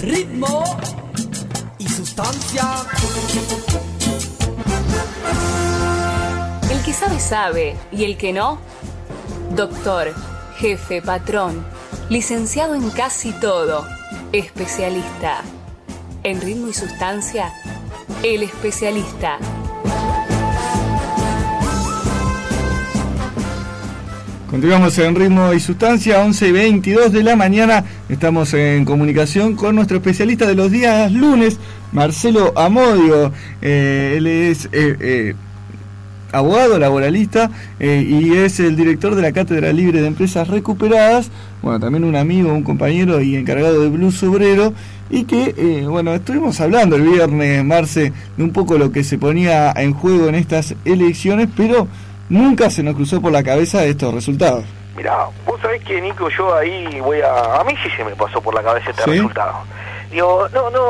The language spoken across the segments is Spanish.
ritmo y sustancia. El que sabe, sabe, y el que no, doctor, jefe, patrón, licenciado en casi todo, especialista. En ritmo y sustancia, el especialista. Continuamos en Ritmo y Sustancia, 11:22 de la mañana. Estamos en comunicación con nuestro especialista de los días lunes, Marcelo Amodio. Él es abogado laboralista y es el director de la Cátedra Libre de Empresas Recuperadas. Bueno, también un amigo, un compañero y encargado de Blues Obrero. Y que, bueno, estuvimos hablando el viernes, Marce, de un poco lo que se ponía en juego en estas elecciones, pero nunca se nos cruzó por la cabeza estos resultados. Mirá, vos sabés que, Nico, yo ahí a mí sí se me pasó por la cabeza este resultado. Digo,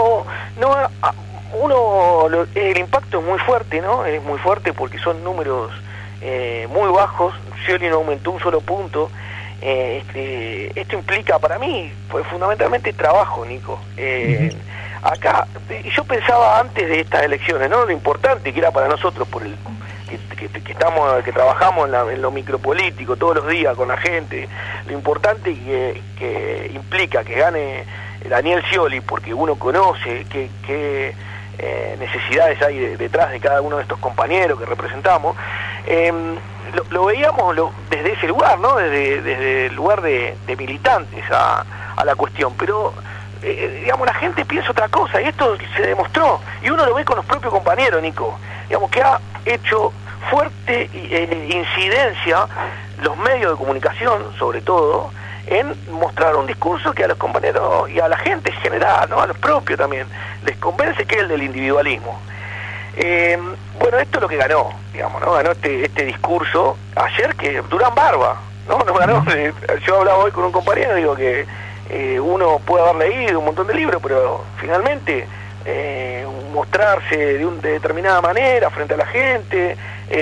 el impacto es muy fuerte, ¿no? Es muy fuerte porque son números muy bajos. Scioli no aumentó un solo punto. Esto implica para mí, pues, fundamentalmente trabajo, Nico. Acá, yo pensaba antes de estas elecciones, ¿no? Lo importante que era para nosotros por el que trabajamos en lo micropolítico todos los días con la gente, lo importante que implica que gane Daniel Scioli, porque uno conoce qué necesidades hay detrás de cada uno de estos compañeros que representamos. Lo veíamos desde ese lugar, ¿no? Desde el lugar de militantes a la cuestión, pero digamos, la gente piensa otra cosa, y esto se demostró, y uno lo ve con los propios compañeros, Nico, digamos, que ha hecho fuerte incidencia los medios de comunicación, sobre todo, en mostrar un discurso que a los compañeros y a la gente en general, ¿no? A los propios también, les convence, que es el del individualismo. Bueno, esto es lo que ganó, digamos, ¿no? Ganó este discurso ayer, que Durán Barba, ¿no? No ganó. Yo hablaba hoy con un compañero, digo que uno puede haber leído un montón de libros, pero finalmente mostrarse de determinada manera frente a la gente,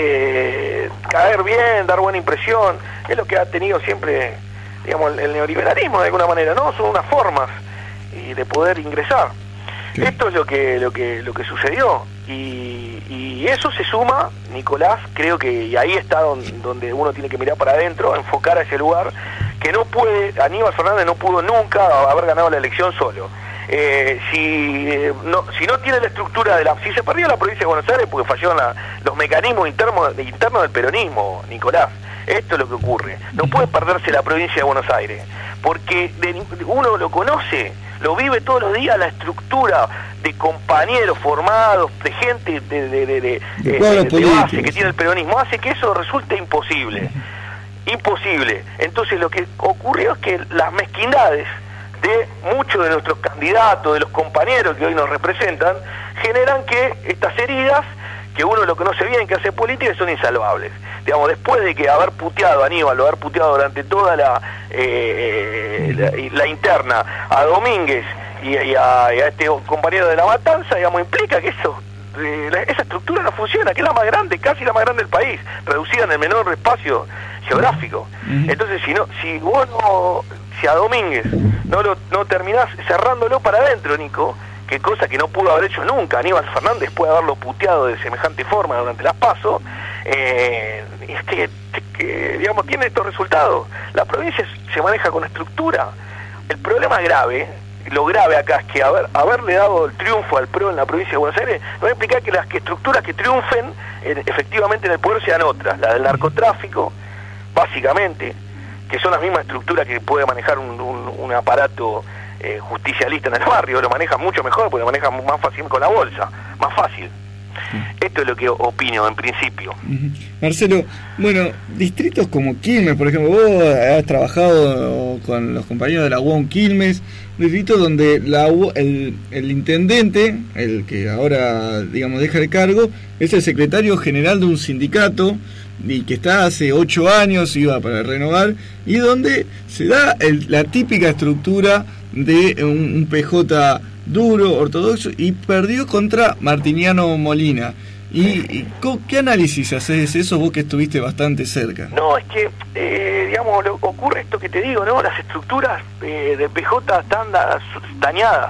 caer bien, dar buena impresión, es lo que ha tenido siempre, digamos, el neoliberalismo de alguna manera, ¿no? Son unas formas de poder ingresar. Sí. Esto es lo que sucedió, y eso se suma, Nicolás, creo que, y ahí está donde uno tiene que mirar para adentro, enfocar a ese lugar, que Aníbal Fernández no pudo nunca haber ganado la elección solo. Si no tiene la estructura si se perdió la provincia de Buenos Aires porque fallaron los mecanismos internos del peronismo, Nicolás. Esto es lo que ocurre. No puede perderse la provincia de Buenos Aires, porque uno lo conoce, lo vive todos los días, la estructura de compañeros formados, de gente de base que tiene el peronismo, hace que eso resulte imposible. Entonces lo que ocurrió es que las mezquindades de muchos de nuestros candidatos, de los compañeros que hoy nos representan, generan que estas heridas, que uno lo conoce bien, que hace política, son insalvables. Digamos, después de que haber puteado a Aníbal, haber puteado durante toda la interna a Domínguez y a este compañero de La Matanza, digamos, implica que esa estructura no funciona, que es la más grande, casi la más grande del país, reducida en el menor espacio geográfico. Entonces, si a Domínguez no terminás cerrándolo para adentro, Nico, que cosa que no pudo haber hecho nunca Aníbal Fernández después de haberlo puteado de semejante forma durante las PASO, digamos, tiene estos resultados. La provincia se maneja con estructura. El problema grave, lo grave acá, es que haberle dado el triunfo al PRO en la provincia de Buenos Aires no va a implicar que las estructuras que triunfen efectivamente en el poder sean otras, la del narcotráfico, básicamente, que son las mismas estructuras que puede manejar un aparato justicialista en el barrio. Lo manejan mucho mejor porque lo manejan más fácil con la bolsa, más fácil. Esto es lo que opino en principio. Marcelo, bueno, distritos como Quilmes, por ejemplo, vos has trabajado con los compañeros de la UOM Quilmes, un distrito donde el intendente, el que ahora, digamos, deja el cargo, es el secretario general de un sindicato, y que está hace 8 años, iba para renovar, y donde se da la típica estructura de un PJ duro, ortodoxo, y perdió contra Martiniano Molina. ¿Qué análisis haces eso, vos que estuviste bastante cerca? No, es que, digamos, ocurre esto que te digo, ¿no? Las estructuras de PJ están dañadas,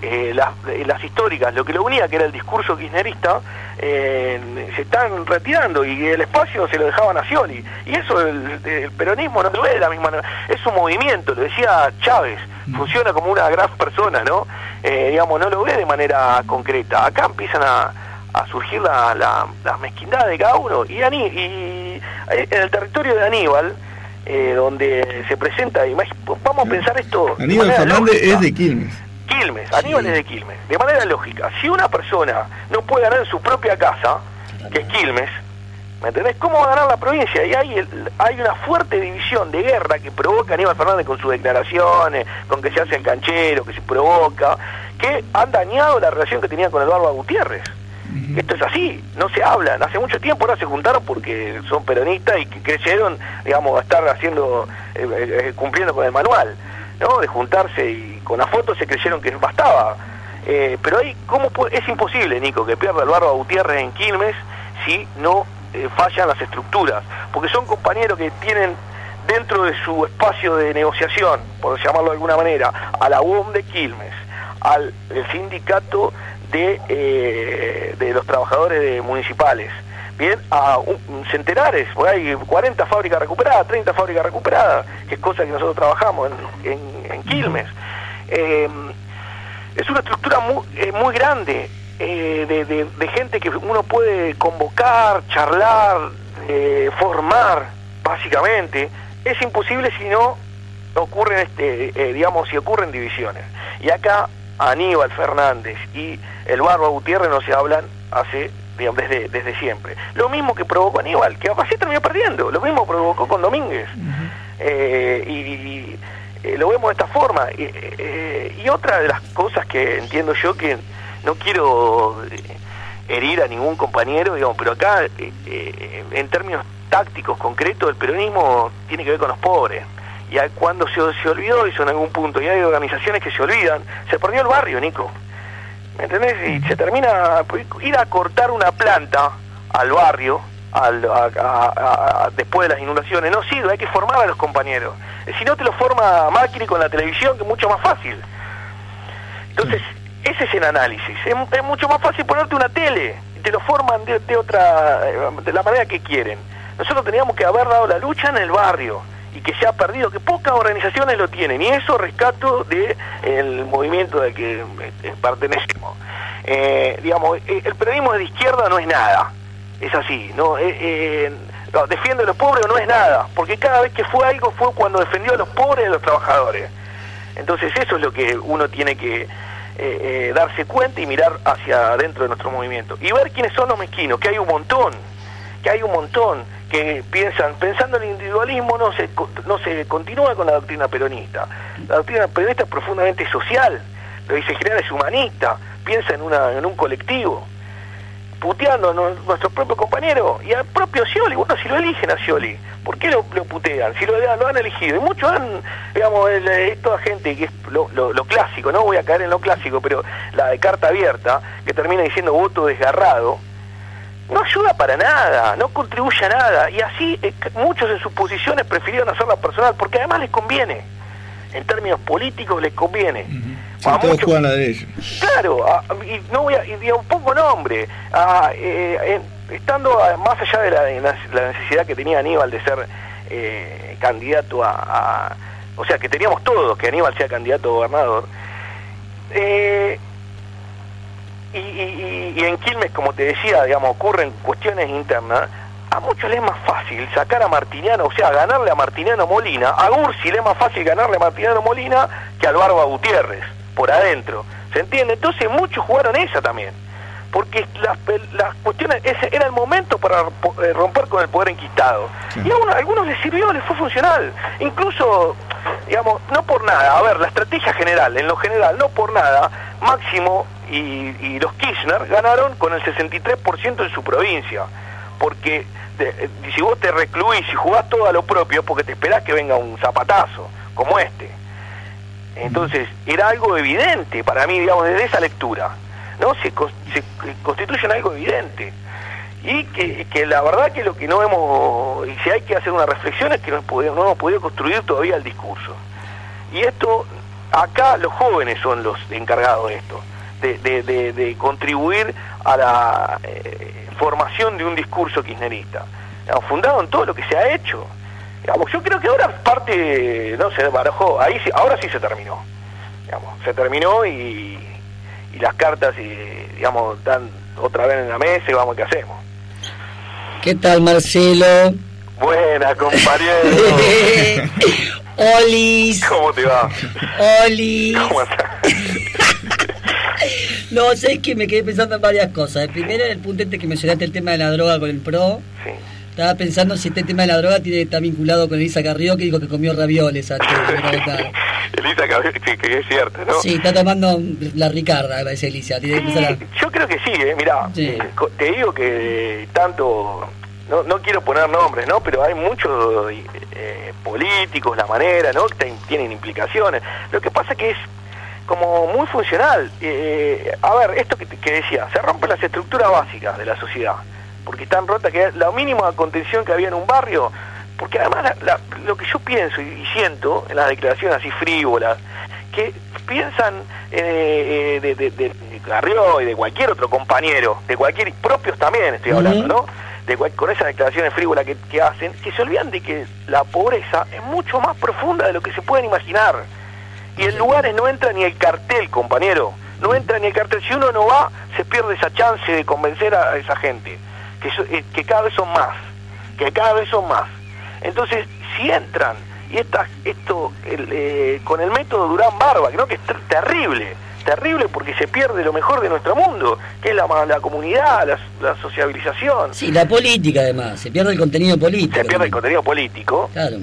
las históricas, lo que lo unía, que era el discurso kirchnerista, se están retirando, y el espacio se lo dejaban a Scioli, y eso el peronismo no lo ve de la misma manera. Es un movimiento, lo decía Chávez, funciona como una gran persona, ¿no? Digamos, no lo ve de manera concreta. Acá empiezan a surgir las mezquindades de cada uno, y en el territorio de Aníbal, donde se presenta, vamos a pensar esto. Aníbal Fernández lógica. Es de Quilmes. Aníbal es de Quilmes. De manera lógica, si una persona no puede ganar en su propia casa, que es Quilmes, ¿me entendés? ¿Cómo va a ganar la provincia? Y hay una fuerte división de guerra que provoca Aníbal Fernández con sus declaraciones, con que se hace el canchero, que se provoca, que han dañado la relación que tenía con el Barba Gutiérrez. Esto es así, no se hablan, hace mucho tiempo ahora se juntaron porque son peronistas y que creyeron, digamos, a estar haciendo, cumpliendo con el manual, ¿no? De juntarse, y con la foto se creyeron que bastaba. Pero ahí, es imposible, Nico, que pierda el Barba Gutiérrez en Quilmes si no fallan las estructuras, porque son compañeros que tienen dentro de su espacio de negociación, por llamarlo de alguna manera, a la UOM de Quilmes, al sindicato de los trabajadores municipales, bien, a centenares, porque hay 40 fábricas recuperadas, 30 fábricas recuperadas, que es cosa que nosotros trabajamos en Quilmes. Es una estructura muy grande, de gente que uno puede convocar, charlar, formar, básicamente. Es imposible si no ocurren, si ocurren divisiones. Y acá Aníbal Fernández y el Barba Gutiérrez no se hablan desde siempre. Lo mismo que provocó Aníbal, que así terminó perdiendo, lo mismo provocó con Domínguez. Y lo vemos de esta forma. Y otra de las cosas que entiendo yo, que no quiero herir a ningún compañero, digamos, pero acá, en términos tácticos, concretos, el peronismo tiene que ver con los pobres. Y cuando se olvidó eso en algún punto, y hay organizaciones que se olvidan, se perdió el barrio, Nico. ¿Me entendés? Y se termina, ir a cortar una planta al barrio, después de las inundaciones, no sirve, hay que formar a los compañeros. Si no, te lo forma Macri con la televisión, que es mucho más fácil. Entonces, ese es el análisis. Es mucho más fácil ponerte una tele, y te lo forman de la manera que quieren. Nosotros teníamos que haber dado la lucha en el barrio, y que se ha perdido, que pocas organizaciones lo tienen, y eso rescato del movimiento del que pertenecemos. Digamos, el periodismo de izquierda no es nada, es así, ¿no? Defiende a los pobres no es nada, porque cada vez que fue algo fue cuando defendió a los pobres y a los trabajadores. Entonces eso es lo que uno tiene que darse cuenta y mirar hacia adentro de nuestro movimiento, y ver quiénes son los mezquinos, que hay un montón, que pensando en el individualismo no se continúa con la doctrina peronista. La doctrina peronista es profundamente social, lo dice general, es humanista, piensa en un colectivo, puteando a nuestros propios compañeros, y al propio Scioli. Bueno, si lo eligen a Scioli, ¿por qué lo putean? Si lo han elegido, y muchos toda gente que es lo clásico, no voy a caer en lo clásico, pero la de carta abierta, que termina diciendo voto desgarrado, no ayuda para nada, no contribuye a nada, y así muchos en sus posiciones prefirieron hacerla personal, porque además les conviene, en términos políticos les conviene. Todos juegan la de ellos. Claro, y no pongo nombre, estando más allá de la necesidad que tenía Aníbal de ser candidato o sea, que teníamos todos, que Aníbal sea candidato a gobernador, y en Quilmes, como te decía, digamos, ocurren cuestiones internas. A muchos les es más fácil sacar a Martiniano, o sea, ganarle a Martiniano Molina. A Ursi le es más fácil ganarle a Martiniano Molina que al Barba Gutiérrez, por adentro. ¿Se entiende? Entonces muchos jugaron esa también, porque las cuestiones, ese era el momento para romper con el poder enquistado. Sí. Y a algunos les sirvió, les fue funcional. Incluso, digamos, no por nada, a ver, la estrategia general, en lo general, no por nada, Máximo y los Kirchner ganaron con el 63% en su provincia, porque si vos te recluís y jugás todo a lo propio, porque te esperás que venga un zapatazo como este. Entonces era algo evidente para mí, digamos, desde esa lectura, ¿no? Se constituye en algo evidente, y que la verdad que lo que no hemos, y si hay que hacer una reflexión, es que no hemos podido construir todavía el discurso, y esto acá los jóvenes son los encargados de esto, de contribuir a la formación de un discurso kirchnerista, digamos, fundado en todo lo que se ha hecho. Digamos, yo creo que ahora parte, no se barajó, ahora sí se terminó, digamos, se terminó y las cartas, digamos, están otra vez en la mesa y vamos, ¿qué hacemos? ¿Qué tal, Marcelo? Buena, compañero. Olis. ¿Cómo te va? Olis. ¿Cómo estás? No, sé que me quedé pensando en varias cosas. El primero, el punto que mencionaste, el tema de la droga con el PRO. Sí. Estaba pensando si este tema de la droga está vinculado con Elisa Carrió, que dijo que comió ravioles antes de votar. Elisa Carrió, sí, que es cierto, ¿no? Sí, está tomando la Ricarda, dice Elisa. Yo creo que sí, mirá, sí. Te digo que tanto... No quiero poner nombres, ¿no? Pero hay muchos políticos, la manera, ¿no? Que tienen implicaciones. Lo que pasa que es como muy funcional. A ver, esto que decía, se rompen las estructuras básicas de la sociedad, porque están rotas, que la mínima contención que había en un barrio, porque además lo que yo pienso y siento en las declaraciones así frívolas, que piensan de Carrió y de cualquier otro compañero, de cualquier, propios también estoy hablando, ¿no? Con esas declaraciones frívolas que hacen, que se olvidan de que la pobreza es mucho más profunda de lo que se pueden imaginar. Y en lugares no entra ni el cartel, compañero, no entra ni el cartel. Si uno no va, se pierde esa chance de convencer a esa gente, que cada vez son más, Entonces, si entran, y con el método Durán Barba, creo que es terrible porque se pierde lo mejor de nuestro mundo, que es la comunidad, la sociabilización. Sí, la política además, se pierde el contenido político. Se pierde el contenido político, claro.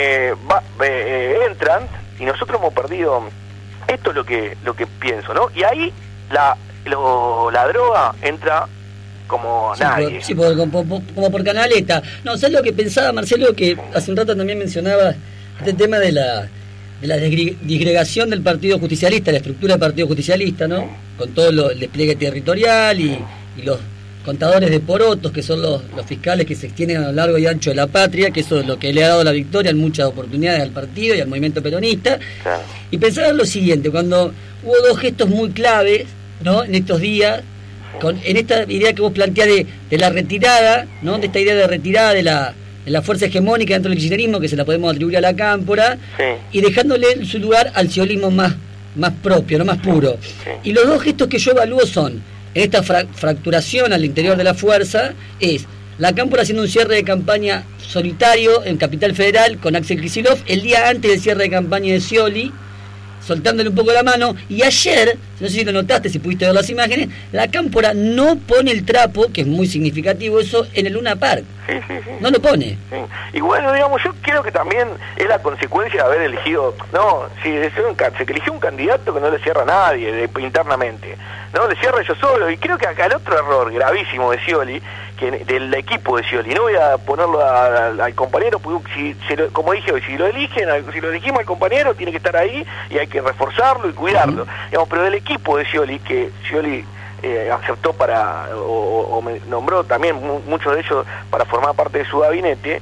Entran, y nosotros hemos perdido, esto es lo que pienso, ¿no? Y ahí la droga entra como nadie. Como por canaleta. No, ¿sabes lo que pensaba, Marcelo? Que hace un rato también mencionaba este tema de la disgregación del Partido Justicialista, la estructura del Partido Justicialista, ¿no? Con todo el despliegue territorial y los contadores de porotos, que son los fiscales que se extienden a lo largo y ancho de la patria, que eso es lo que le ha dado la victoria en muchas oportunidades al partido y al movimiento peronista. Claro. Y pensaba en lo siguiente, cuando hubo dos gestos muy claves, ¿no? En estos días, en esta idea que vos planteás de la retirada, ¿no? De esta idea de retirada de la fuerza hegemónica dentro del kirchnerismo, que se la podemos atribuir a la Cámpora, sí. Y dejándole su lugar al ciolismo más propio, no más puro. Sí. Y los dos gestos que yo evalúo son, en esta fracturación al interior de la fuerza, es la Cámpora haciendo un cierre de campaña solitario en Capital Federal con Axel Kicillof el día antes del cierre de campaña de Scioli, soltándole un poco la mano, y ayer, no sé si lo notaste, si pudiste ver las imágenes, la Cámpora no pone el trapo, que es muy significativo eso, en el Luna Park. Sí. No lo pone. Sí. Y bueno, digamos, yo creo que también es la consecuencia de haber elegido, se eligió un candidato que no le cierra a nadie internamente, no le cierra yo solo, y creo que acá el otro error gravísimo de Scioli, del equipo de Scioli, no voy a ponerlo al compañero, porque como dije hoy, si lo elegimos al compañero, tiene que estar ahí y hay que reforzarlo y cuidarlo, digamos, pero del equipo de Scioli, que Scioli aceptó o me nombró también muchos de ellos para formar parte de su gabinete,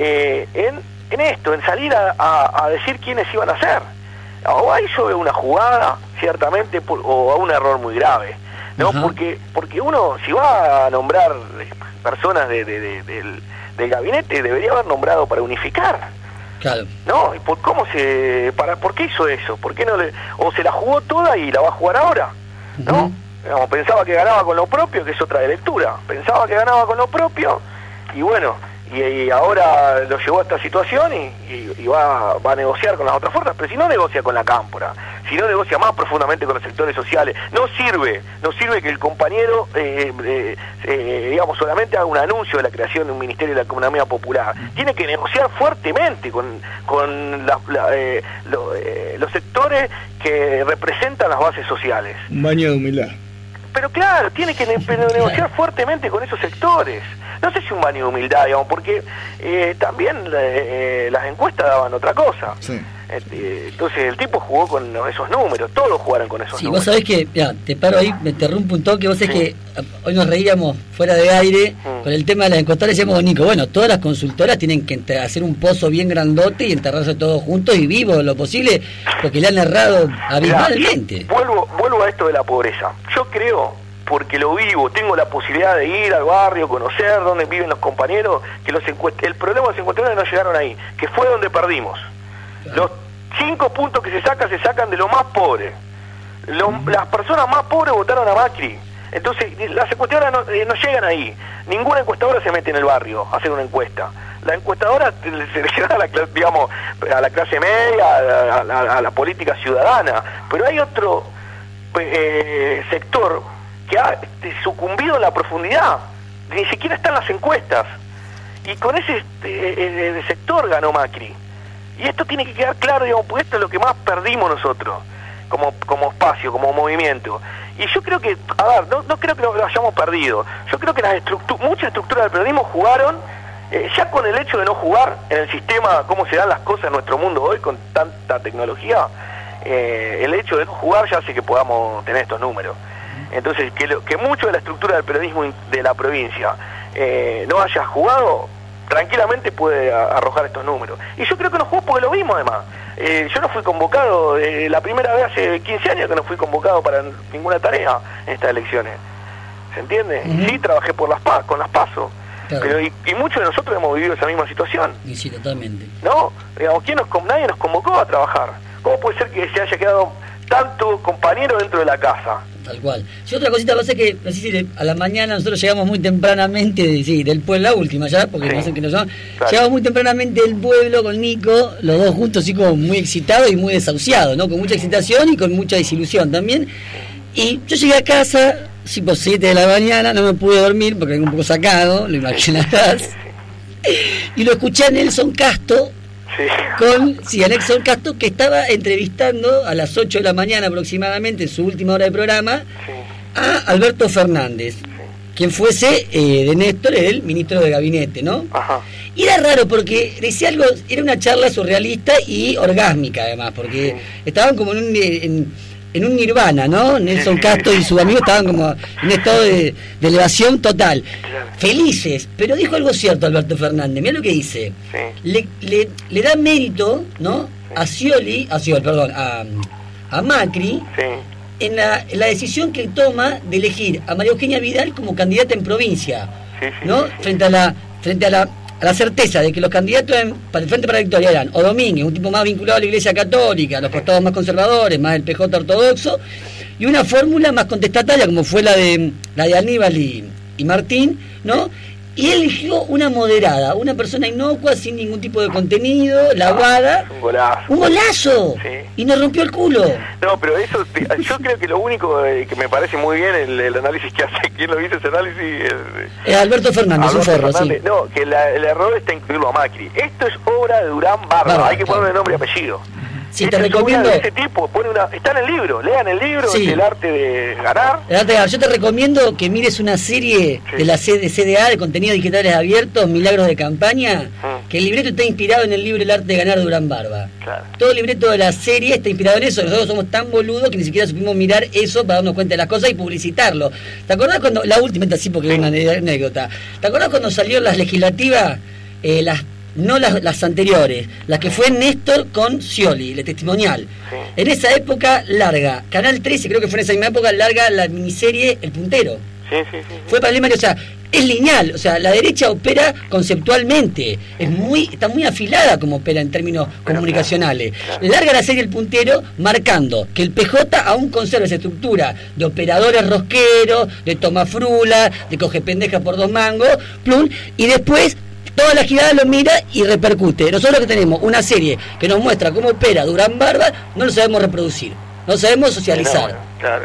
en salir a decir quiénes iban a ser. O ahí yo veo una jugada, ciertamente, o a un error muy grave, ¿no? Porque uno, si va a nombrar personas del gabinete, debería haber nombrado para unificar. Claro. ¿No? ¿Por qué hizo eso? ¿Por qué no o se la jugó toda y la va a jugar ahora? ¿No? Digamos, pensaba que ganaba con lo propio, que es otra de lectura. Pensaba que ganaba con lo propio y bueno, y ahora lo llevó a esta situación y va a negociar con las otras fuerzas, pero si no negocia con la Cámpora, si no negocia más profundamente con los sectores sociales, no sirve que el compañero digamos, solamente haga un anuncio de la creación de un Ministerio de la Economía Popular. Tiene que negociar fuertemente con los sectores que representan las bases sociales. Un baño de humildad. Pero claro, tiene que negociar fuertemente con esos sectores, no sé si un baño de humildad, digamos, porque también las encuestas daban otra cosa. Sí. Entonces el tipo jugó con esos números, todos jugaron con esos números. Vos sabés que, mira, te paro ahí, me interrumpo un toque, vos sabés que hoy nos reíamos fuera de aire con el tema de las encuestadoras, decíamos, Nico, bueno, todas las consultoras tienen que hacer un pozo bien grandote y enterrarse todos juntos y vivos lo posible, porque le han errado abismalmente. Vuelvo a esto de la pobreza. Yo creo, porque lo vivo, tengo la posibilidad de ir al barrio, conocer dónde viven los compañeros, que el problema de los encuestadores no llegaron ahí, que fue donde perdimos. Los 5 puntos que se sacan de lo más pobre. Las personas más pobres votaron a Macri. Entonces, las encuestadoras no llegan ahí. Ninguna encuestadora se mete en el barrio a hacer una encuesta. La encuestadora se le llega a la clase media, a la política ciudadana. Pero hay otro sector que ha sucumbido en la profundidad. Ni siquiera está en las encuestas. Y con ese sector ganó Macri. Y esto tiene que quedar claro, digamos, porque esto es lo que más perdimos nosotros, como espacio, como movimiento. Y yo creo que, no creo que lo hayamos perdido. Yo creo que muchas estructuras del periodismo jugaron, ya con el hecho de no jugar en el sistema, cómo se dan las cosas en nuestro mundo hoy con tanta tecnología, el hecho de no jugar ya hace que podamos tener estos números. Entonces, que mucho de la estructura del periodismo de la provincia no haya jugado, tranquilamente puede arrojar estos números. Y yo creo que no jugó porque lo vimos además. Yo no fui convocado, la primera vez hace 15 años que no fui convocado para ninguna tarea en estas elecciones. ¿Se entiende? Sí, trabajé con las PASO. Claro. Pero y muchos de nosotros hemos vivido esa misma situación. Y sí, totalmente. ¿No? Digamos, nadie nos convocó a trabajar. ¿Cómo puede ser que se haya quedado tanto compañero dentro de la casa? Tal cual. Si otra cosita pasa es que, no sé si a la mañana nosotros llegamos muy tempranamente, del pueblo, la última ya, porque no sé qué nos llaman. Claro. Llegamos muy tempranamente del pueblo con Nico, los dos juntos, así como muy excitados y muy desahuciados, ¿no? Con mucha excitación y con mucha desilusión también. Y yo llegué a casa, tipo 7 de la mañana, no me pude dormir porque vengo un poco sacado, lo imaginarás. Y lo escuché a Nelson Casto. A Nelson Casto, que estaba entrevistando a las 8 de la mañana aproximadamente, en su última hora de programa, a Alberto Fernández, quien fuese de Néstor, el ministro de gabinete, ¿no? Ajá. Y era raro porque decía algo, era una charla surrealista y orgásmica además, porque estaban como en un nirvana, ¿no? Nelson Casto y sus amigos estaban como en un estado de elevación total. Felices, pero dijo algo cierto Alberto Fernández, mira lo que dice. Le da mérito, ¿no? A Macri, en la decisión que toma de elegir a María Eugenia Vidal como candidata en provincia, ¿no? Frente a la certeza de que los candidatos para el Frente para la Victoria eran o Domínguez, un tipo más vinculado a la Iglesia Católica, a los costados más conservadores, más el PJ ortodoxo, y una fórmula más contestataria como fue la de Aníbal y Martín, ¿no? Y él eligió una moderada, una persona inocua, sin ningún tipo de contenido, lavada. Un golazo. Sí. Y nos rompió el culo. No, pero eso, yo creo que lo único que me parece muy bien el análisis que hace, ¿quién lo hizo ese análisis? Es Alberto Fernández, un forro, sí. No, que el error está incluirlo a Macri. Esto es obra de Durán Barba, hay que ponerle nombre y apellido. Sí, te recomiendo. Ese tipo está en el libro, lean el libro, sí. El arte de ganar. Yo te recomiendo que mires una serie de la CDA, de contenidos digitales abiertos, Milagros de Campaña, que el libreto está inspirado en el libro El arte de ganar de Durán Barba. Claro. Todo el libreto de la serie está inspirado en eso. Nosotros somos tan boludos que ni siquiera supimos mirar eso para darnos cuenta de las cosas y publicitarlo. ¿Te acordás cuando, la última, así porque es una anécdota, ¿te acordás cuando salieron las legislativas, no las anteriores, las que fue Néstor con Scioli, la testimonial? Sí. En esa época larga, Canal 13, creo que fue en esa misma época, larga la miniserie El Puntero. Sí. Fue para el Mario, o sea, es lineal, o sea, la derecha opera conceptualmente, está muy afilada como opera en términos comunicacionales. Claro. Larga la serie El Puntero, marcando que el PJ aún conserva esa estructura de operadores rosqueros, de tomafrula, de coge pendeja por 2 mangos, plum, y después toda la girada lo mira y repercute. Nosotros que tenemos una serie que nos muestra cómo opera Durán Barba, no lo sabemos reproducir, no sabemos socializar. Claro.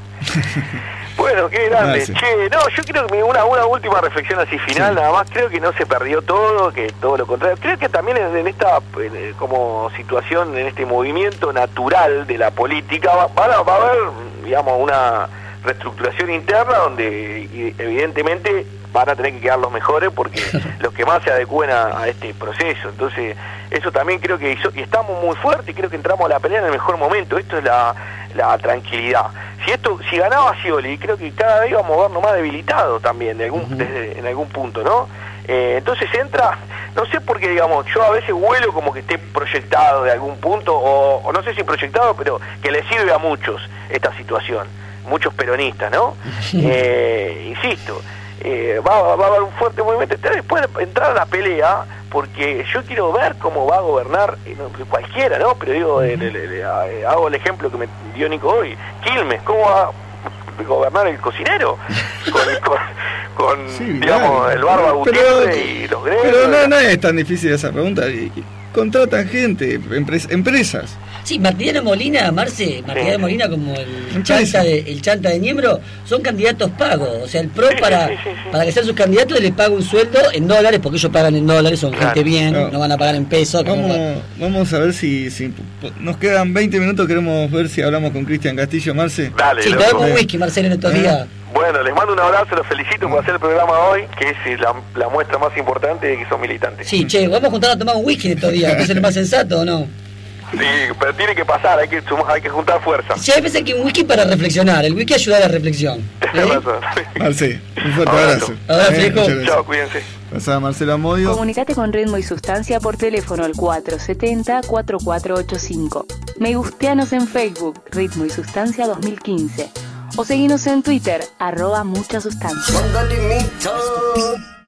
Bueno, qué grande. Yo creo que una última reflexión así final, nada más. Creo que no se perdió todo, que todo lo contrario. Creo que también en esta como situación, en este movimiento natural de la política, va a haber, digamos, reestructuración interna donde evidentemente van a tener que quedar los mejores porque los que más se adecúen a este proceso. Entonces eso también creo que hizo, y estamos muy fuertes y creo que entramos a la pelea en el mejor momento. Esto es la tranquilidad. Si ganaba Scioli, creo que cada vez íbamos a vernos más debilitados también en algún punto, ¿no? Entonces entra, no sé por qué, digamos, yo a veces huelo como que esté proyectado de algún punto, o no sé si proyectado, pero que le sirve a muchos esta situación, muchos peronistas, ¿no? Insisto, va a haber un fuerte movimiento, después de entrar a la pelea, porque yo quiero ver cómo va a gobernar cualquiera, ¿no? Pero digo, hago el ejemplo que me dio Nico hoy, Quilmes, ¿cómo va a gobernar el cocinero? Sí, digamos, claro, el Barba Gutiérrez y los gremios. Pero no es tan difícil esa pregunta. Contratan gente, empresas. Sí, Martiniano Molina, Martiniano Molina como el chanta de Niembro, son candidatos pagos. O sea, el PRO para que sean sus candidatos le paga un sueldo en dólares, porque ellos pagan en dólares, son gente bien, no van a pagar en pesos. Vamos a ver si nos quedan 20 minutos, queremos ver si hablamos con Cristian Castillo, Marce. Dale, sí, tomamos un whisky, Marcelo, en estos días. Bueno, les mando un abrazo, los felicito por hacer el programa hoy, que es la muestra más importante de que son militantes. Sí, vamos a juntarnos a tomar un whisky en estos días, ¿no es lo más sensato o no? Sí, pero tiene que pasar, hay que juntar fuerzas. Sí, hay veces que un whisky para reflexionar, el whisky ayuda a la reflexión. Marce, un fuerte abrazo. Chao, cuídense. Pasaba Marcelo Amodio. Comunicate con Ritmo y Sustancia por teléfono al 470-4485. Me gusteanos en Facebook, Ritmo y Sustancia 2015. O seguinos en Twitter, @muchasustancia.